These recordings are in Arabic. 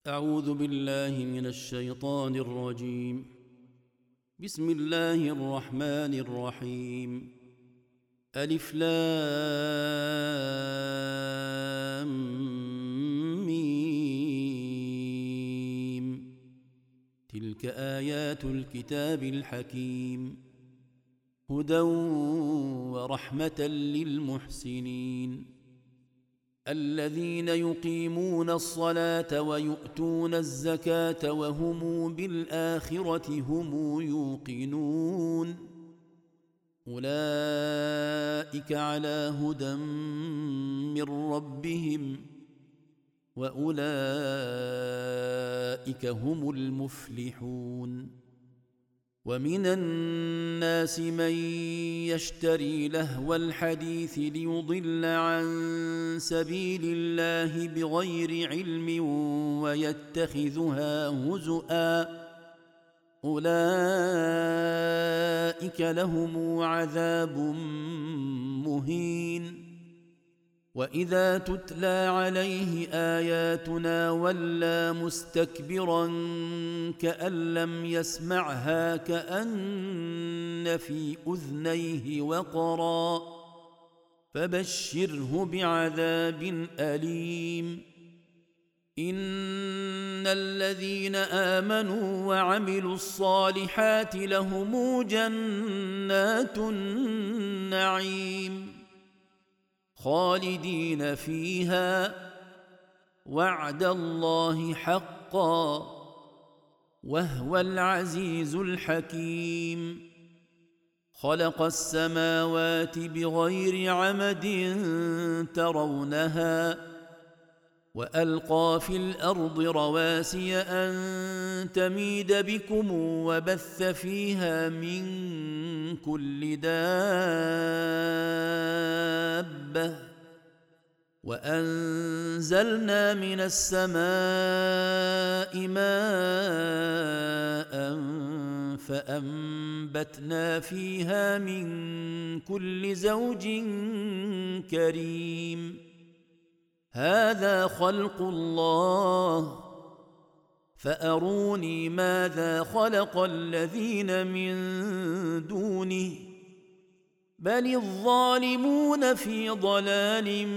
أعوذ بالله من الشيطان الرجيم. بسم الله الرحمن الرحيم. ألف لام ميم. تلك آيات الكتاب الحكيم، هدى ورحمة للمحسنين الذين يقيمون الصلاة ويؤتون الزكاة وهم بالآخرة هم يوقنون، أولئك على هدى من ربهم وأولئك هم المفلحون. ومن الناس من يشتري لهو الحديث ليضل عن سبيل الله بغير علم ويتخذها هزؤا، أولئك لهم عذاب مهين. وإذا تتلى عليه آياتنا ولى مستكبرا كأن لم يسمعها كأن في أذنيه وقرا، فبشره بعذاب أليم. إن الذين آمنوا وعملوا الصالحات لهم جنات النعيم خالدين فيها، وعد الله حقا وهو العزيز الحكيم. خلق السماوات بغير عمد ترونها وألقى في الأرض رواسي أن تميد بكم وبث فيها من كل دابة، وأنزلنا من السماء ماء فأنبتنا فيها من كل زوج كريم. هذا خلق الله فأروني ماذا خلق الذين من دونه، بل الظالمون في ضلال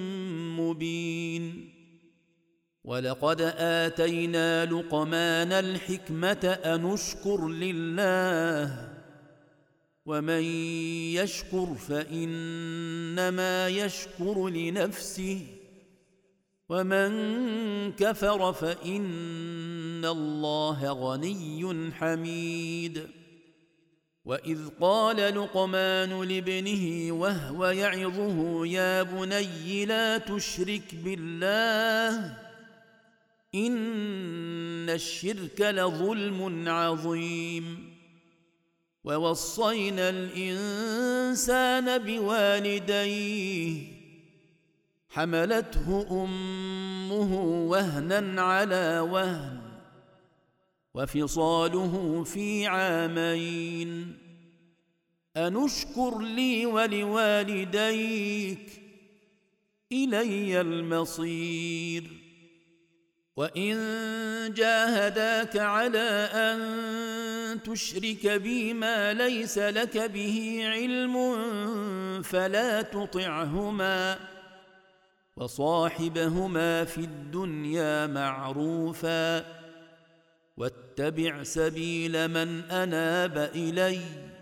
مبين. ولقد آتينا لقمان الحكمة أن اشكر لله، ومن يشكر فإنما يشكر لنفسه، ومن كفر فإن الله غني حميد. وإذ قال لقمان لابنه وهو يعظه يا بني لا تشرك بالله إن الشرك لظلم عظيم. ووصينا الإنسان بوالديه حملته أمه وهنا على وهن وفصاله في عامين أن اشكر لي ولوالديك إلي المصير. وإن جاهداك على أن تشرك بي ما ليس لك به علم فلا تطعهما، وصاحبهما في الدنيا معروفا، واتبع سبيل من أناب إلي،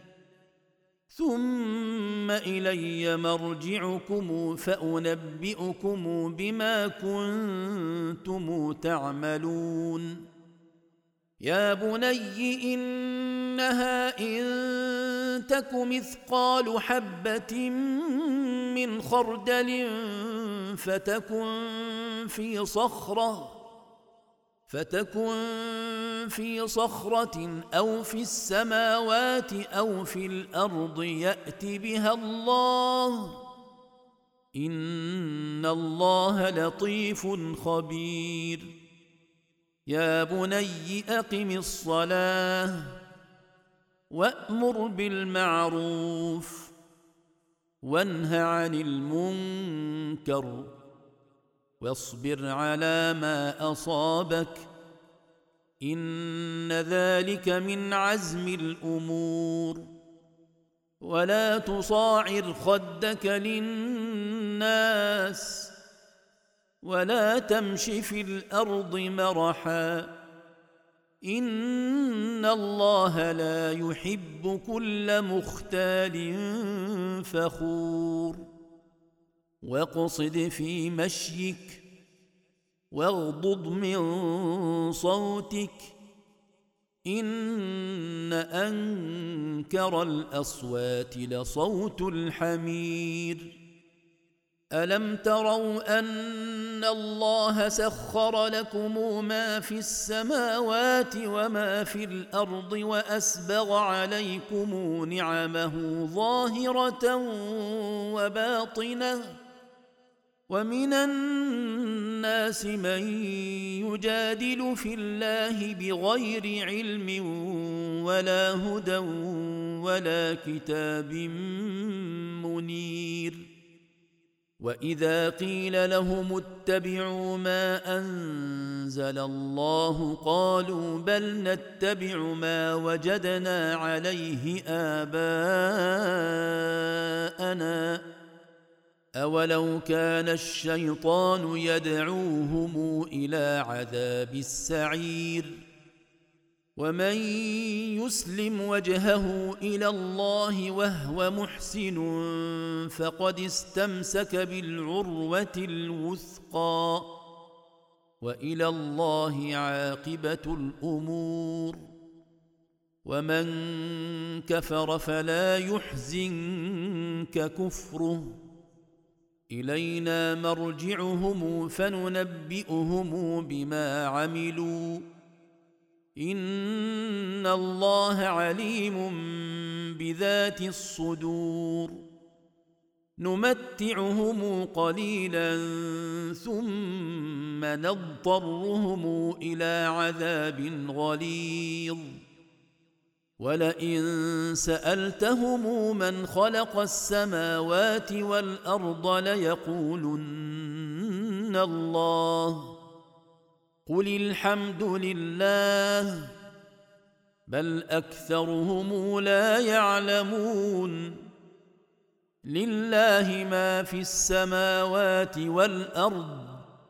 ثم إلي مرجعكم فأنبئكم بما كنتم تعملون. يا بني إنها إن تك مثقال حبة من خردل فتكن في صخرة أو في السماوات أو في الأرض يأت بها الله، إن الله لطيف خبير. يا بني أقم الصلاة وأمر بالمعروف وانه عن المنكر واصبر على ما أصابك إن ذلك من عزم الأمور ولا تصاعر خدك للناس ولا تمش في الأرض مرحا إن الله لا يحب كل مختال فخور واقصد في مشيك واغضض من صوتك إن أنكر الأصوات لصوت الحمير ألم تروا أن الله سخر لكم ما في السماوات وما في الأرض وأسبغ عليكم نعمه ظاهرة وباطنة ومن الناس من يجادل في الله بغير علم ولا هدى ولا كتاب منير وإذا قيل لهم اتبعوا ما أنزل الله قالوا بل نتبع ما وجدنا عليه آباءنا أولو كان الشيطان يدعوهم إلى عذاب السعير ومن يسلم وجهه إلى الله وهو محسن فقد استمسك بالعروة الوثقى وإلى الله عاقبة الأمور ومن كفر فلا يحزنك كفره إلينا مرجعهم فننبئهم بما عملوا إن الله عليم بذات الصدور نمتعهم قليلا ثم نضطرهم إلى عذاب غليظ ولئن سألتهم من خلق السماوات والأرض ليقولن الله قل الحمد لله بل أكثرهم لا يعلمون لله ما في السماوات والأرض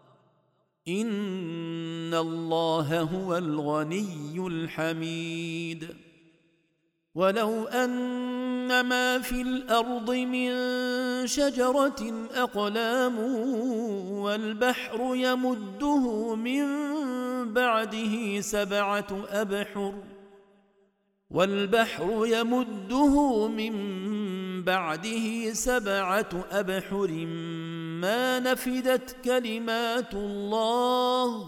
إن الله هو الغني الحميد ولو أن ما في الأرض من شجرة أقلام والبحر يمده من بعده سبعة أبحر ما نفدت كلمات الله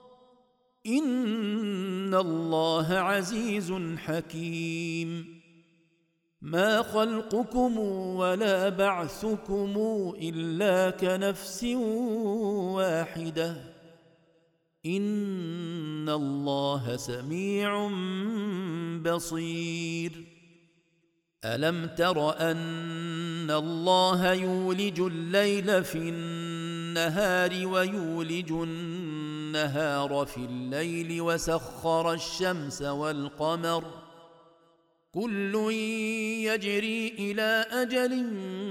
إن الله عزيز حكيم ما خلقكم ولا بعثكم إلا كنفس واحدة إن الله سميع بصير ألم تر أن الله يولج الليل في النهار ويولج النهار في الليل وسخر الشمس والقمر كل يجري إلى أجل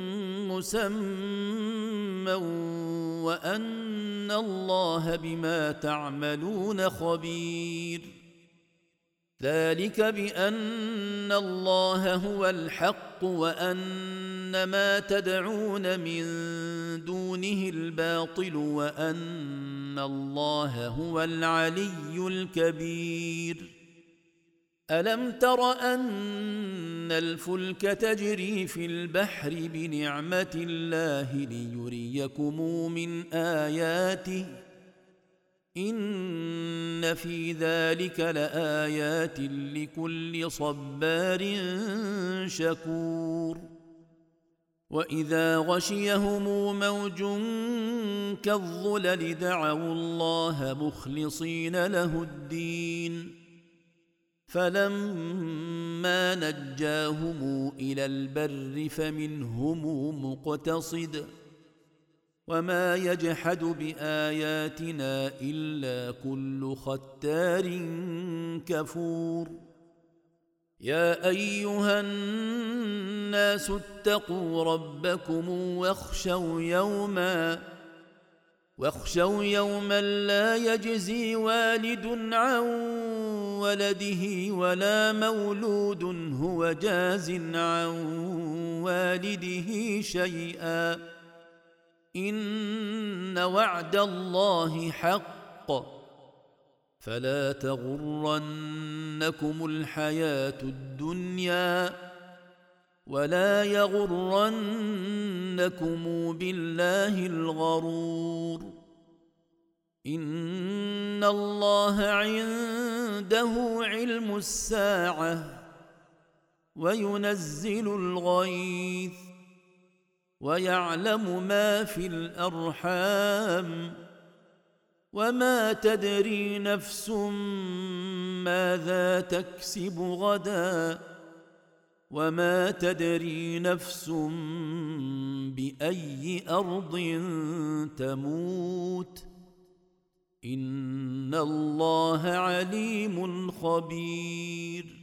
مسمى وأن الله بما تعملون خبير ذلك بأن الله هو الحق وأن ما تدعون من دونه الباطل وأن الله هو العلي الكبير ألم تر أن الفلك تجري في البحر بنعمة الله ليريكم من آياته إن في ذلك لآيات لكل صبار شكور وإذا غشيهم موج كالظلل دعوا الله مخلصين له الدين فلما نجاهم إلى البر فمنهم مقتصد وما يجحد بآياتنا إلا كل ختار كفور يا أيها الناس اتقوا ربكم واخشوا يوما لا يجزي والد عن ولده ولا مولود هو جاز عن والده شيئا إن وعد الله حق فلا تغرنكم الحياة الدنيا ولا يغرنكم بالله الغرور إن الله عنده علم الساعة وينزل الغيث ويعلم ما في الأرحام وما تدري نفس ماذا تكسب غدا وما تدري نفس بأي أرض تموت إن الله عليم خبير